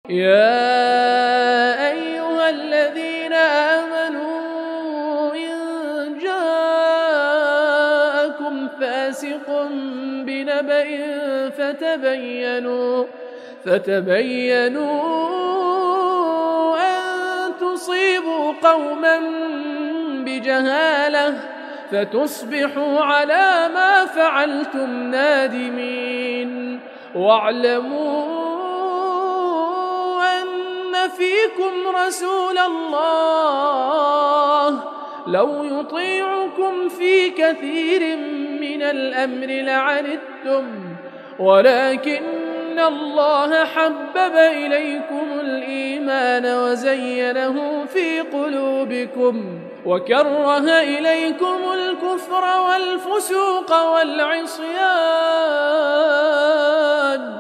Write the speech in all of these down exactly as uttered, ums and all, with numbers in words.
يا أيها الذين آمنوا إن جاءكم فاسق بنبأ فتبينوا فتبينوا أن تصيبوا قوما بجهالة فتصبحوا على ما فعلتم نادمين. واعلموا أن فيكم رسول الله لو يطيعكم في كثير من الأمر لعنتم ولكن الله حبب إليكم الإيمان وزينه في قلوبكم وكره إليكم الكفر والفسوق والعصيان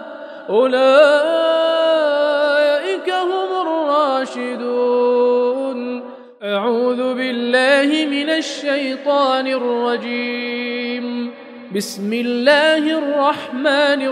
أولئك هم الراشدون. أعوذ بالله من الشيطان الرجيم. بسم الله الرحمن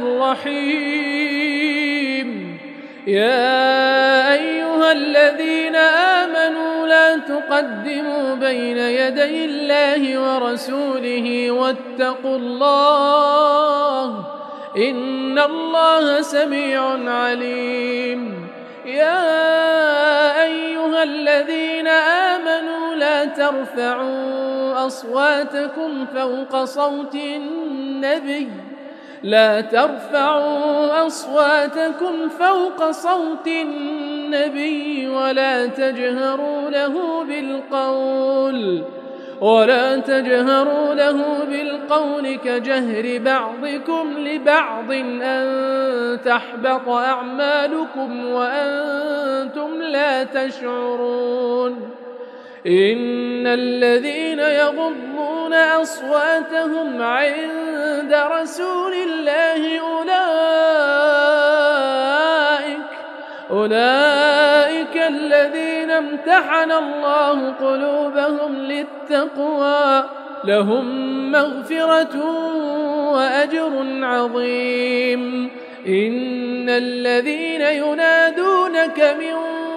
الرحيم. يا أيها الذين آمنوا لا تقدموا بين يدي الله ورسوله واتقوا الله إن الله سميع عليم. يا أيها الذين آمنوا لا ترفعوا أصواتكم فوق صوت النبي لا ترفعوا أصواتكم فوق صوت النبي ولا تجهروا له بالقول ولا تجهروا له بالقول كجهر بعضكم لبعض أن تحبط أعمالكم وأنتم لا تشعرون. إن الذين يغضون أصواتهم عند رسول الله أولئك أولئك الذين امتحن الله قلوبهم للتقوى لهم مغفرة وأجر عظيم. إن الذين ينادونك من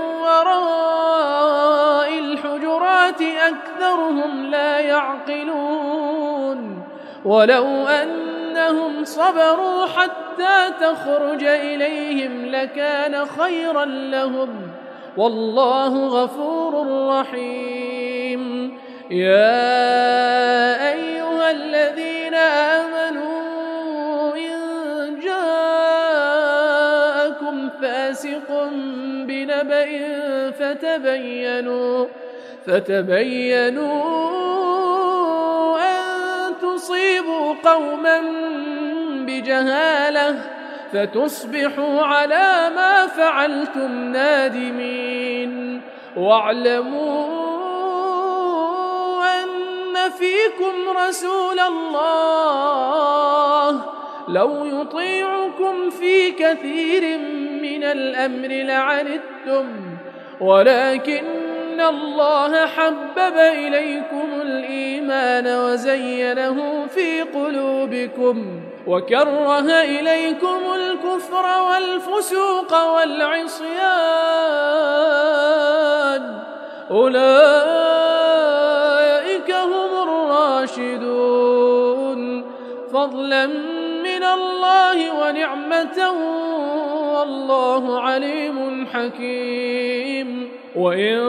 وراء الحجرات أكثرهم لا يعقلون ولو أنهم صبروا حتى تخرج إليهم لكان خيرا لهم والله غفور رحيم. يا أيها الذين آمنوا إن جاءكم فاسق بنبأ فتبينوا فتبينوا أن تصيبوا قوما بجهالة فتصبحوا على ما فعلتم نادمين. واعلموا أن فيكم رسول الله لو يطيعكم في كثير من الأمر لعنتم ولكن الله حبب إليكم الإيمان وزينه في قلوبكم وكره إليكم الكفر والفسوق والعصيان أولئك هم الراشدون فضلا من الله ونعمة والله عليم حكيم. وإن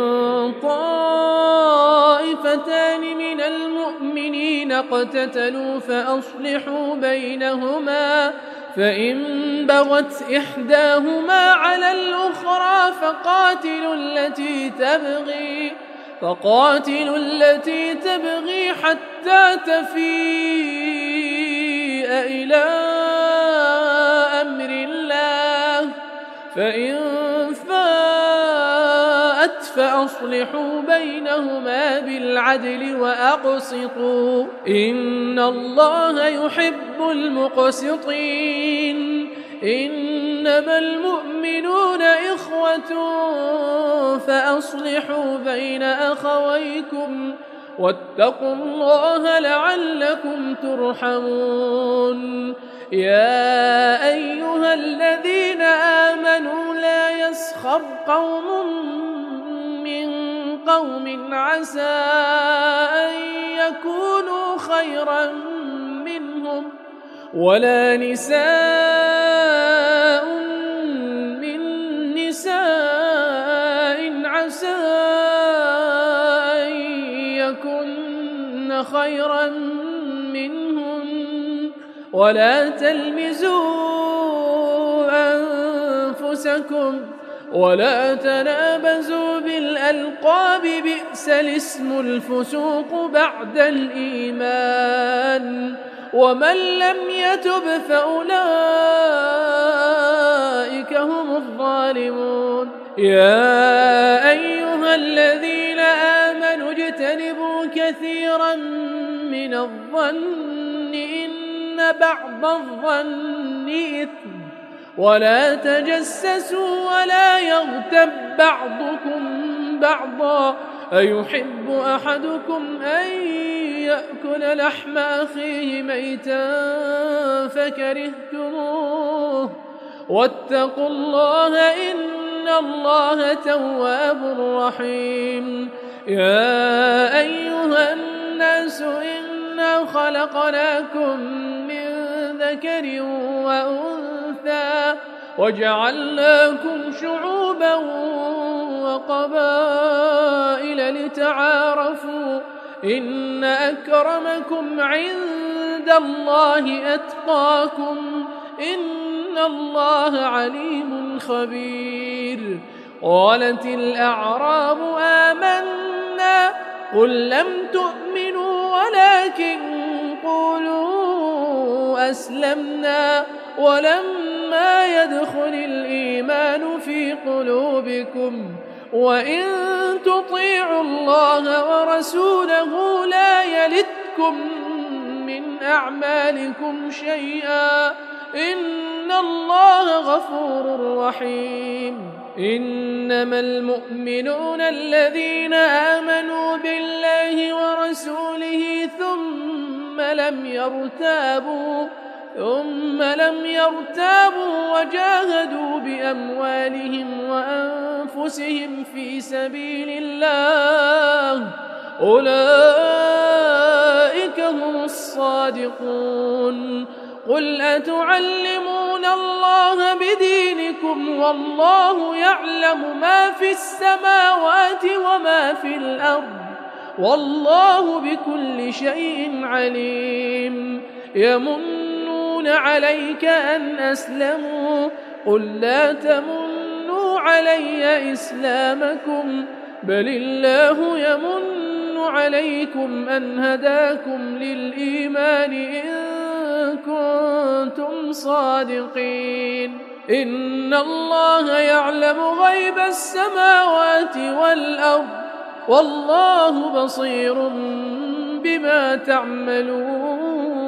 طائفتان من المؤمنين اقتتلوا فأصلحوا بينهما فإن بغت إحداهما على الأخرى فقاتلوا التي تبغي فقاتلوا التي تبغي حتى تفيء إلى أمر الله فإن فاءت فأصلحوا بينهما بالعدل وأقسطوا إن الله يحب المقسطين. إنما المؤمنون إخوة فأصلحوا بين أخويكم واتقوا الله لعلكم ترحمون. يا أيها الذين آمنوا لا يسخر يسخر قوم من قوم عسى أن يكونوا خيرا منهم ولا نساء من نساء عسى أن يكن خيرا منهم ولا تلمزوا أنفسكم ولا تنابزوا بالألقاب بئس الاسم الفسوق بعد الإيمان ومن لم يتب فأولئك هم الظالمون يا أيها الذين آمنوا اجتنبوا كثيرا من الظن إن بعض الظن إثم ولا تجسسوا ولا يغتب بعضكم بعضا أيحب أحدكم أن يأكل لحم أخيه ميتا فكرهتموه واتقوا الله إن الله تواب رحيم يا أيها الناس إنا خلقناكم من ذكر وأنثى وجعلناكم شعوبا وقبائل لتعارفوا إن أكرمكم عند الله أتقاكم إن الله عليم خبير قالت الأعراب آمنا قل لم تؤمنوا ولكن قولوا أسلمنا ولما يدخل الإيمان في قلوبكم وإن تطيعوا الله ورسوله لا يلتكم من أعمالكم شيئا إن الله غفور رحيم إنما المؤمنون الذين آمنوا بالله ورسوله ثم لم يرتابوا ثم لم يرتابوا وجاهدوا بأموالهم وأنفسهم في سبيل الله أولئك هم الصادقون قل أتعلمون الله بدينكم والله يعلم ما في السماوات وما في الأرض والله بكل شيء عليم يمنون عليك أن أسلموا قل لا تمنوا علي إسلامكم بل الله يمن عليكم أن هداكم للإيمان إن كنتم صادقين إن الله يعلم غيب السماوات والأرض والله بصير بما تعملون